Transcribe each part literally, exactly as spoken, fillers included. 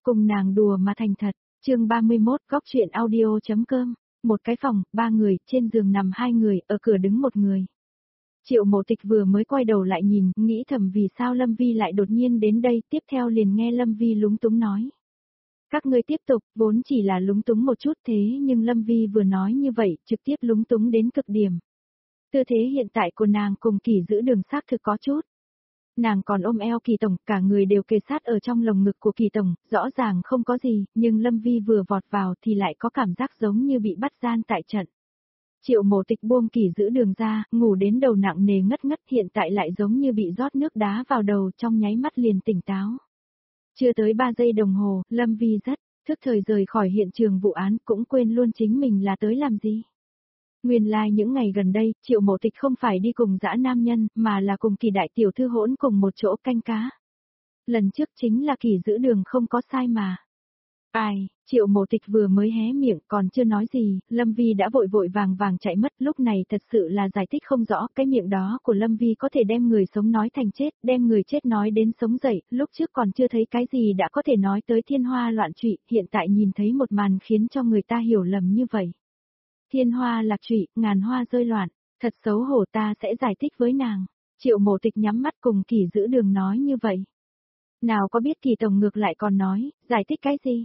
cùng nàng đùa mà thành thật. Chương ba mươi mốt, góc truyện audio.com. Một cái phòng, ba người, trên giường nằm hai người, ở cửa đứng một người. Triệu Mộ Tịch vừa mới quay đầu lại nhìn, nghĩ thầm vì sao Lâm Vi lại đột nhiên đến đây, tiếp theo liền nghe Lâm Vi lúng túng nói. Các ngươi tiếp tục, vốn chỉ là lúng túng một chút thế nhưng Lâm Vi vừa nói như vậy, trực tiếp lúng túng đến cực điểm. Tư thế hiện tại của nàng cùng Kỳ Giữ Đường xác thực có chút. Nàng còn ôm eo Kỳ Tổng, cả người đều kề sát ở trong lồng ngực của Kỳ Tổng, rõ ràng không có gì, nhưng Lâm Vi vừa vọt vào thì lại có cảm giác giống như bị bắt gian tại trận. Triệu Mộ Tịch buông Kỳ Giữ Đường ra, ngủ đến đầu nặng nề ngất ngất, hiện tại lại giống như bị rót nước đá vào đầu, trong nháy mắt liền tỉnh táo. Chưa tới ba giây đồng hồ, Lâm Vi rất thức thời rời khỏi hiện trường vụ án, cũng quên luôn chính mình là tới làm gì. Nguyên lai like những ngày gần đây, Triệu Mộ Tịch không phải đi cùng dã nam nhân, mà là cùng Kỳ đại tiểu thư hỗn cùng một chỗ canh cá. Lần trước chính là Kỳ Giữ Đường không có sai mà. Ai, Triệu Mộ Tịch vừa mới hé miệng còn chưa nói gì, Lâm Vi đã vội vội vàng vàng chạy mất, lúc này thật sự là giải thích không rõ, cái miệng đó của Lâm Vi có thể đem người sống nói thành chết, đem người chết nói đến sống dậy, lúc trước còn chưa thấy cái gì đã có thể nói tới thiên hoa loạn trụy, hiện tại nhìn thấy một màn khiến cho người ta hiểu lầm như vậy. Thiên hoa lạc trụy, ngàn hoa rơi loạn, thật xấu hổ, ta sẽ giải thích với nàng. Triệu Mộ Tịch nhắm mắt cùng Kỳ Giữ Đường nói như vậy. Nào có biết Kỳ Tổng ngược lại còn nói, giải thích cái gì?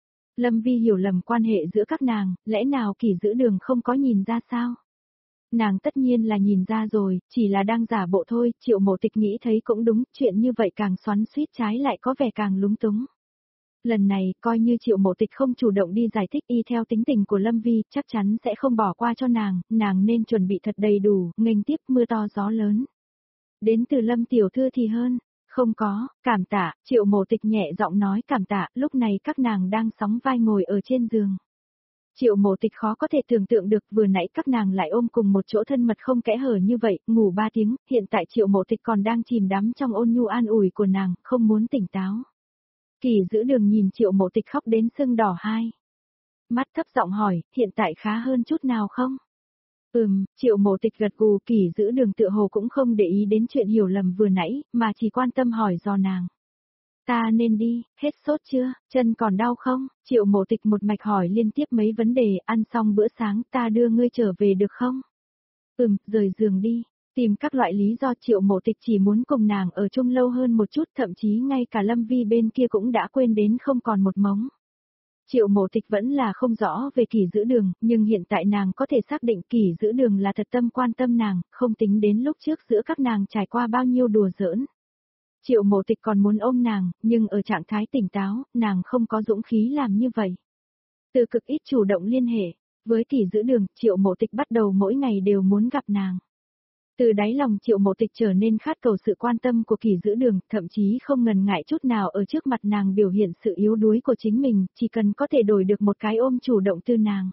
Lâm Vi hiểu lầm quan hệ giữa các nàng, lẽ nào Kỳ Giữ Đường không có nhìn ra sao? Nàng tất nhiên là nhìn ra rồi, chỉ là đang giả bộ thôi, Triệu Mộ Tịch nghĩ thấy cũng đúng, chuyện như vậy càng xoắn xuýt trái lại có vẻ càng lúng túng. Lần này, coi như Triệu Mộ Tịch không chủ động đi giải thích y theo tính tình của Lâm Vi, chắc chắn sẽ không bỏ qua cho nàng, nàng nên chuẩn bị thật đầy đủ, nghênh tiếp mưa to gió lớn. Đến từ Lâm tiểu thư thì hơn, không có, cảm tạ, Triệu Mộ Tịch nhẹ giọng nói cảm tạ, lúc này các nàng đang sóng vai ngồi ở trên giường. Triệu Mộ Tịch khó có thể tưởng tượng được vừa nãy các nàng lại ôm cùng một chỗ thân mật không kẽ hở như vậy, ngủ ba tiếng, hiện tại Triệu Mộ Tịch còn đang chìm đắm trong ôn nhu an ủi của nàng, không muốn tỉnh táo. Kỳ Giữ Đường nhìn Triệu Mộ Tịch khóc đến sưng đỏ hai. Mắt thấp giọng hỏi, hiện tại khá hơn chút nào không? Ừm, Triệu Mộ Tịch gật gù, Kỳ Giữ Đường tựa hồ cũng không để ý đến chuyện hiểu lầm vừa nãy, mà chỉ quan tâm hỏi do nàng. Ta nên đi, hết sốt chưa, chân còn đau không? Triệu Mộ Tịch một mạch hỏi liên tiếp mấy vấn đề, ăn xong bữa sáng ta đưa ngươi trở về được không? Ừm, rời giường đi. Tìm các loại lý do Triệu Mộ Tịch chỉ muốn cùng nàng ở chung lâu hơn một chút, thậm chí ngay cả Lâm Vi bên kia cũng đã quên đến không còn một mống. Triệu Mộ Tịch vẫn là không rõ về Kỳ Giữ Đường, nhưng hiện tại nàng có thể xác định Kỳ Giữ Đường là thật tâm quan tâm nàng, không tính đến lúc trước giữa các nàng trải qua bao nhiêu đùa giỡn. Triệu Mộ Tịch còn muốn ôm nàng, nhưng ở trạng thái tỉnh táo, nàng không có dũng khí làm như vậy. Từ cực ít chủ động liên hệ, với Kỳ Giữ Đường, Triệu Mộ Tịch bắt đầu mỗi ngày đều muốn gặp nàng. Từ đáy lòng Triệu Mộ Tịch trở nên khát cầu sự quan tâm của Kỳ Giữ Đường, thậm chí không ngần ngại chút nào ở trước mặt nàng biểu hiện sự yếu đuối của chính mình, chỉ cần có thể đổi được một cái ôm chủ động từ nàng.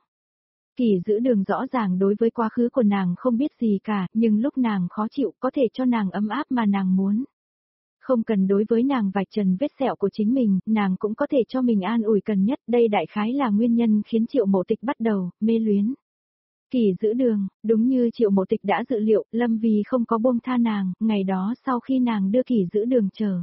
Kỳ Giữ Đường rõ ràng đối với quá khứ của nàng không biết gì cả, nhưng lúc nàng khó chịu có thể cho nàng ấm áp mà nàng muốn. Không cần đối với nàng vạch trần vết sẹo của chính mình, nàng cũng có thể cho mình an ủi cần nhất, đây đại khái là nguyên nhân khiến Triệu Mộ Tịch bắt đầu mê luyến. Kỳ Giữ Đường, đúng như Triệu Mộ Tịch đã dự liệu, Lâm Vi không có buông tha nàng, ngày đó sau khi nàng đưa Kỳ Giữ Đường trở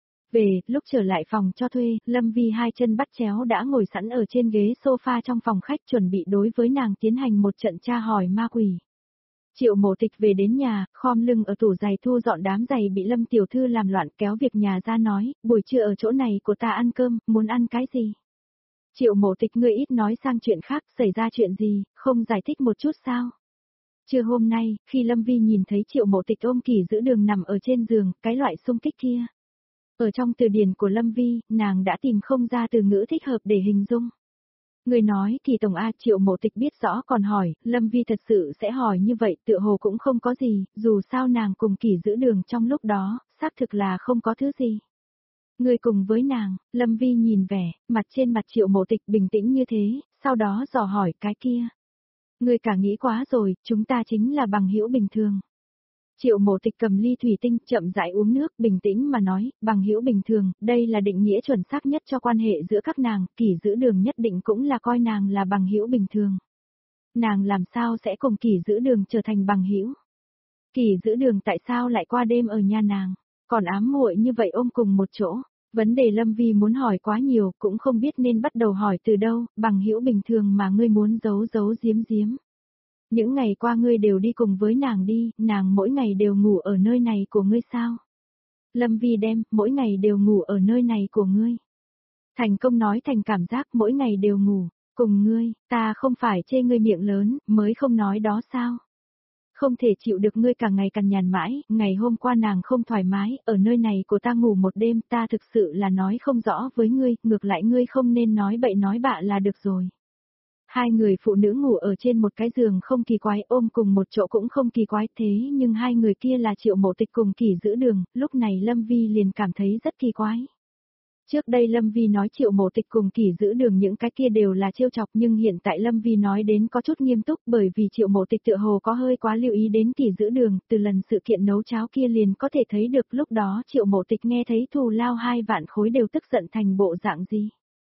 về, lúc trở lại phòng cho thuê, Lâm Vi hai chân bắt chéo đã ngồi sẵn ở trên ghế sofa trong phòng khách chuẩn bị đối với nàng tiến hành một trận tra hỏi ma quỷ. Triệu Mộ Tịch về đến nhà, khom lưng ở tủ giày thu dọn đám giày bị Lâm tiểu thư làm loạn, kéo việc nhà ra nói, buổi trưa ở chỗ này của ta ăn cơm, muốn ăn cái gì? Triệu Mộ Tịch ngươi ít nói sang chuyện khác, xảy ra chuyện gì, không giải thích một chút sao? Trưa hôm nay, khi Lâm Vi nhìn thấy Triệu Mộ Tịch ôm Kỳ Giữ Đường nằm ở trên giường, cái loại xung kích kia. Ở trong từ điển của Lâm Vi, nàng đã tìm không ra từ ngữ thích hợp để hình dung. Người nói thì Tổng A, Triệu Mộ Tịch biết rõ còn hỏi, Lâm Vi thật sự sẽ hỏi như vậy, tựa hồ cũng không có gì, dù sao nàng cùng Kỳ Giữ Đường trong lúc đó, xác thực là không có thứ gì. Người cùng với nàng, Lâm Vi nhìn vẻ, mặt trên mặt Triệu Mộ Tịch bình tĩnh như thế, sau đó dò hỏi cái kia. Người cả nghĩ quá rồi, chúng ta chính là bằng hữu bình thường. Triệu Mộ Tịch cầm ly thủy tinh, chậm rãi uống nước, bình tĩnh mà nói, bằng hữu bình thường, đây là định nghĩa chuẩn xác nhất cho quan hệ giữa các nàng, Kỳ Giữ Đường nhất định cũng là coi nàng là bằng hữu bình thường. Nàng làm sao sẽ cùng Kỳ Giữ Đường trở thành bằng hữu? Kỳ Giữ Đường tại sao lại qua đêm ở nhà nàng, còn ám muội như vậy ôm cùng một chỗ? Vấn đề Lâm Vi muốn hỏi quá nhiều, cũng không biết nên bắt đầu hỏi từ đâu, bằng hữu bình thường mà ngươi muốn giấu giấu giếm giếm. Những ngày qua ngươi đều đi cùng với nàng đi, nàng mỗi ngày đều ngủ ở nơi này của ngươi sao? Lâm Vi đem, mỗi ngày đều ngủ ở nơi này của ngươi. Thành công nói thành cảm giác mỗi ngày đều ngủ, cùng ngươi, ta không phải chê ngươi miệng lớn, mới không nói đó sao? Không thể chịu được ngươi càng ngày càng nhàn mãi, ngày hôm qua nàng không thoải mái, ở nơi này của ta ngủ một đêm, ta thực sự là nói không rõ với ngươi, ngược lại ngươi không nên nói bậy nói bạ là được rồi. Hai người phụ nữ ngủ ở trên một cái giường không kỳ quái, ôm cùng một chỗ cũng không kỳ quái, thế nhưng hai người kia là Triệu Mộ Tịch cùng Kỷ Giữ Đường, lúc này Lâm Vi liền cảm thấy rất kỳ quái. Trước đây Lâm Vi nói Triệu Mộ Tịch cùng Kỷ Giữ Đường những cái kia đều là trêu chọc, nhưng hiện tại Lâm Vi nói đến có chút nghiêm túc, bởi vì Triệu Mộ Tịch tựa hồ có hơi quá lưu ý đến Kỷ Giữ Đường, từ lần sự kiện nấu cháo kia liền có thể thấy được lúc đó Triệu Mộ Tịch nghe thấy thù lao hai vạn khối đều tức giận thành bộ dạng gì.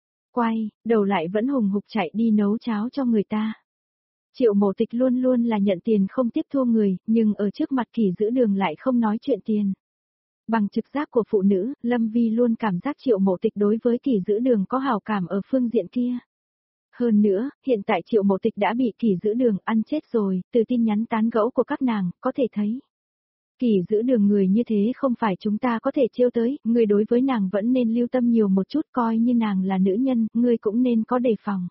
Quay, đầu lại vẫn hùng hục chạy đi nấu cháo cho người ta. Triệu Mộ Tịch luôn luôn là nhận tiền không tiếp thua người, nhưng ở trước mặt Kỷ Giữ Đường lại không nói chuyện tiền. Bằng trực giác của phụ nữ, Lâm Vi luôn cảm giác Triệu Mộ Tịch đối với Kỷ Giữ Đường có hảo cảm ở phương diện kia. Hơn nữa, hiện tại Triệu Mộ Tịch đã bị Kỷ Giữ Đường ăn chết rồi, từ tin nhắn tán gẫu của các nàng, có thể thấy. Kỷ Giữ Đường người như thế không phải chúng ta có thể trêu tới, người đối với nàng vẫn nên lưu tâm nhiều một chút, coi như nàng là nữ nhân, người cũng nên có đề phòng.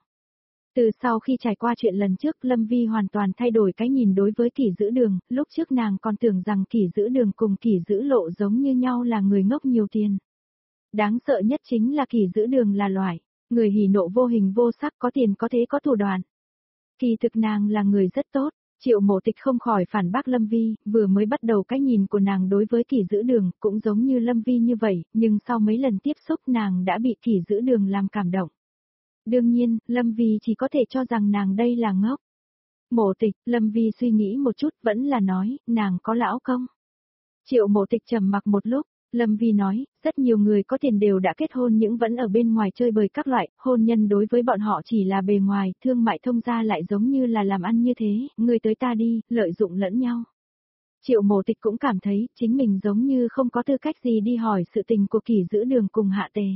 Từ sau khi trải qua chuyện lần trước, Lâm Vi hoàn toàn thay đổi cái nhìn đối với Kỷ Giữ Đường, lúc trước nàng còn tưởng rằng Kỷ Giữ Đường cùng Kỷ Giữ Lộ giống như nhau là người ngốc nhiều tiền. Đáng sợ nhất chính là Kỷ Giữ Đường là loại, người hỉ nộ vô hình vô sắc, có tiền có thế có thủ đoạn. Kỳ thực nàng là người rất tốt. Triệu Mộ Tịch không khỏi phản bác Lâm Vi, vừa mới bắt đầu cái nhìn của nàng đối với Kỷ Giữ Đường, cũng giống như Lâm Vi như vậy, nhưng sau mấy lần tiếp xúc nàng đã bị Kỷ Giữ Đường làm cảm động. Đương nhiên, Lâm Vi chỉ có thể cho rằng nàng đây là ngốc. Mộ Tịch, Lâm Vi suy nghĩ một chút vẫn là nói, nàng có lão công. Triệu Mộ Tịch trầm mặc một lúc, Lâm Vi nói, rất nhiều người có tiền đều đã kết hôn nhưng vẫn ở bên ngoài chơi bời các loại, hôn nhân đối với bọn họ chỉ là bề ngoài, thương mại thông gia lại giống như là làm ăn như thế, người tới ta đi, lợi dụng lẫn nhau. Triệu Mộ Tịch cũng cảm thấy, chính mình giống như không có tư cách gì đi hỏi sự tình của Kỷ Giữ Đường cùng Hạ Tề.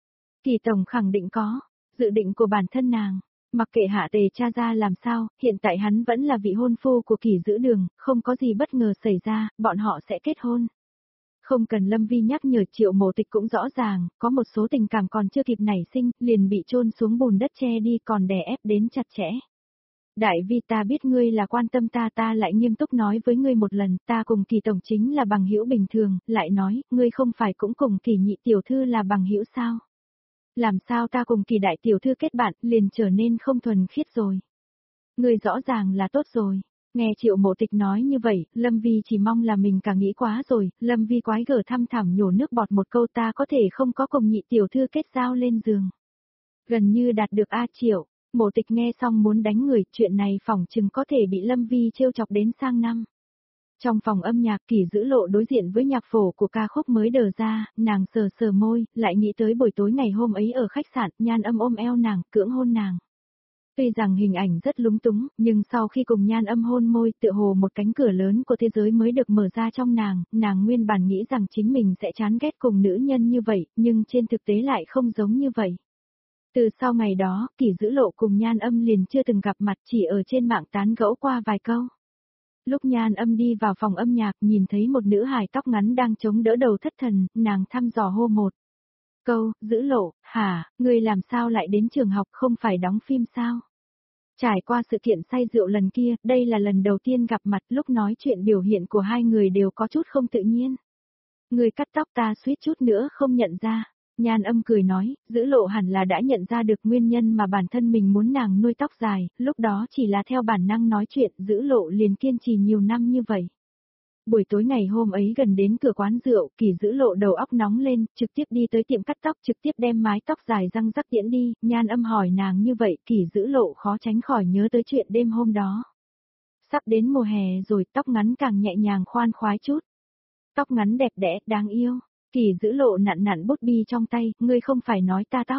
Kỷ Tổng khẳng định có, dự định của bản thân nàng. Mặc kệ Hạ Tề cha ra làm sao, hiện tại hắn vẫn là vị hôn phu của Kỷ Giữ Đường, không có gì bất ngờ xảy ra, bọn họ sẽ kết hôn. Không cần Lâm Vi nhắc nhở, Triệu Mộ Tịch cũng rõ ràng, có một số tình cảm còn chưa kịp nảy sinh, liền bị chôn xuống bùn đất che đi còn đè ép đến chặt chẽ. Đại Vi, ta biết ngươi là quan tâm ta, ta lại nghiêm túc nói với ngươi một lần, ta cùng Kỳ tổng chính là bằng hữu bình thường, lại nói, ngươi không phải cũng cùng Kỳ nhị tiểu thư là bằng hữu sao? Làm sao ta cùng Kỳ đại tiểu thư kết bạn, liền trở nên không thuần khiết rồi? Ngươi rõ ràng là tốt rồi. Nghe Triệu Mộ Tịch nói như vậy, Lâm Vi chỉ mong là mình cả nghĩ quá rồi, Lâm Vi quái gở thăm thẳm nhổ nước bọt một câu, ta có thể không có cùng nhị tiểu thư kết giao lên giường. Gần như đạt được A Triệu, Mộ Tịch nghe xong muốn đánh người, chuyện này phỏng chừng có thể bị Lâm Vi trêu chọc đến sang năm. Trong phòng âm nhạc, Kỷ Giữ Lộ đối diện với nhạc phổ của ca khúc mới đờ ra, nàng sờ sờ môi, lại nghĩ tới buổi tối ngày hôm ấy ở khách sạn, Nhan Âm ôm eo nàng, cưỡng hôn nàng. Tuy rằng hình ảnh rất lúng túng, nhưng sau khi cùng Nhan Âm hôn môi, tựa hồ một cánh cửa lớn của thế giới mới được mở ra trong nàng, nàng nguyên bản nghĩ rằng chính mình sẽ chán ghét cùng nữ nhân như vậy, nhưng trên thực tế lại không giống như vậy. Từ sau ngày đó, Kỷ Giữ Lộ cùng Nhan Âm liền chưa từng gặp mặt, chỉ ở trên mạng tán gẫu qua vài câu. Lúc Nhan Âm đi vào phòng âm nhạc, nhìn thấy một nữ hài tóc ngắn đang chống đỡ đầu thất thần, nàng thăm dò hô một câu, Giữ Lộ, hả, ngươi làm sao lại đến trường học, không phải đóng phim sao? Trải qua sự kiện say rượu lần kia, đây là lần đầu tiên gặp mặt, lúc nói chuyện biểu hiện của hai người đều có chút không tự nhiên. Người cắt tóc ta suýt chút nữa không nhận ra. Nhan Âm cười nói, Giữ Lộ hẳn là đã nhận ra được nguyên nhân mà bản thân mình muốn nàng nuôi tóc dài, lúc đó chỉ là theo bản năng nói chuyện, Giữ Lộ liền kiên trì nhiều năm như vậy. Buổi tối ngày hôm ấy gần đến cửa quán rượu, Kỷ Giữ Lộ đầu óc nóng lên, trực tiếp đi tới tiệm cắt tóc, trực tiếp đem mái tóc dài răng rắc tiễn đi, Nhan Âm hỏi nàng như vậy, Kỷ Giữ Lộ khó tránh khỏi nhớ tới chuyện đêm hôm đó. Sắp đến mùa hè rồi, tóc ngắn càng nhẹ nhàng khoan khoái chút. Tóc ngắn đẹp đẽ, đáng yêu. Kỷ Giữ Lộ nặn nặn bút bi trong tay, ngươi không phải nói ta tóc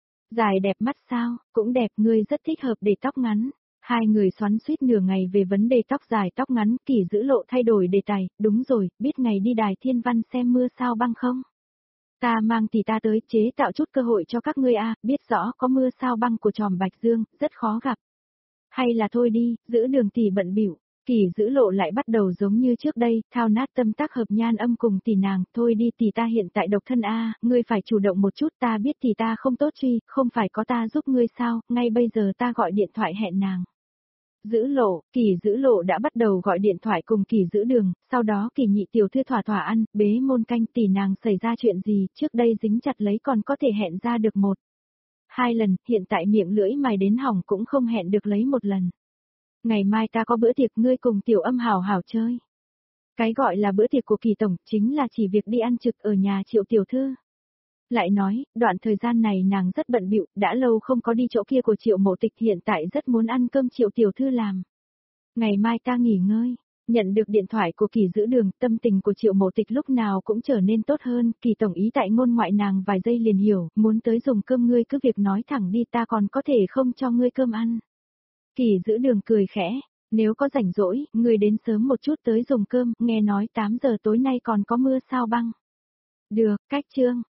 dài đẹp mắt sao, cũng đẹp, ngươi rất thích hợp để tóc ngắn. Hai người xoắn xuýt nửa ngày về vấn đề tóc dài tóc ngắn, Kỷ Giữ Lộ thay đổi đề tài, đúng rồi, biết ngày đi đài thiên văn xem mưa sao băng không? Ta mang tỷ ta tới chế tạo chút cơ hội cho các ngươi a, biết rõ có mưa sao băng của tròm Bạch Dương, rất khó gặp. Hay là thôi đi, giữ đường tỷ bận bịu. Kỳ giữ lộ lại bắt đầu giống như trước đây, thao nát tâm tác hợp nhan âm cùng tỷ nàng, thôi đi tỷ ta hiện tại độc thân a, ngươi phải chủ động một chút, ta biết tỷ ta không tốt truy, không phải có ta giúp ngươi sao, ngay bây giờ ta gọi điện thoại hẹn nàng. Giữ lộ, Kỳ giữ lộ đã bắt đầu gọi điện thoại cùng Kỳ giữ đường, sau đó Kỳ nhị tiểu thư thỏa thỏa ăn, bế môn canh tỷ nàng xảy ra chuyện gì, trước đây dính chặt lấy còn có thể hẹn ra được một. Hai lần, hiện tại miệng lưỡi mài đến hỏng cũng không hẹn được lấy một lần. Ngày mai ta có bữa tiệc ngươi cùng tiểu âm hảo hảo chơi. Cái gọi là bữa tiệc của Kỳ tổng chính là chỉ việc đi ăn trực ở nhà Triệu tiểu thư. Lại nói, đoạn thời gian này nàng rất bận bịu, đã lâu không có đi chỗ kia của Triệu Mộ Tịch, hiện tại rất muốn ăn cơm Triệu tiểu thư làm. Ngày mai ta nghỉ ngơi. Nhận được điện thoại của Kỳ giữ đường, tâm tình của Triệu Mộ Tịch lúc nào cũng trở nên tốt hơn, Kỳ tổng ý tại ngôn ngoại nàng vài giây liền hiểu, muốn tới dùng cơm ngươi cứ việc nói thẳng đi, ta còn có thể không cho ngươi cơm ăn. Kỳ giữ đường cười khẽ, nếu có rảnh rỗi, ngươi đến sớm một chút tới dùng cơm, nghe nói tám giờ tối nay còn có mưa sao băng. Được, cách chương.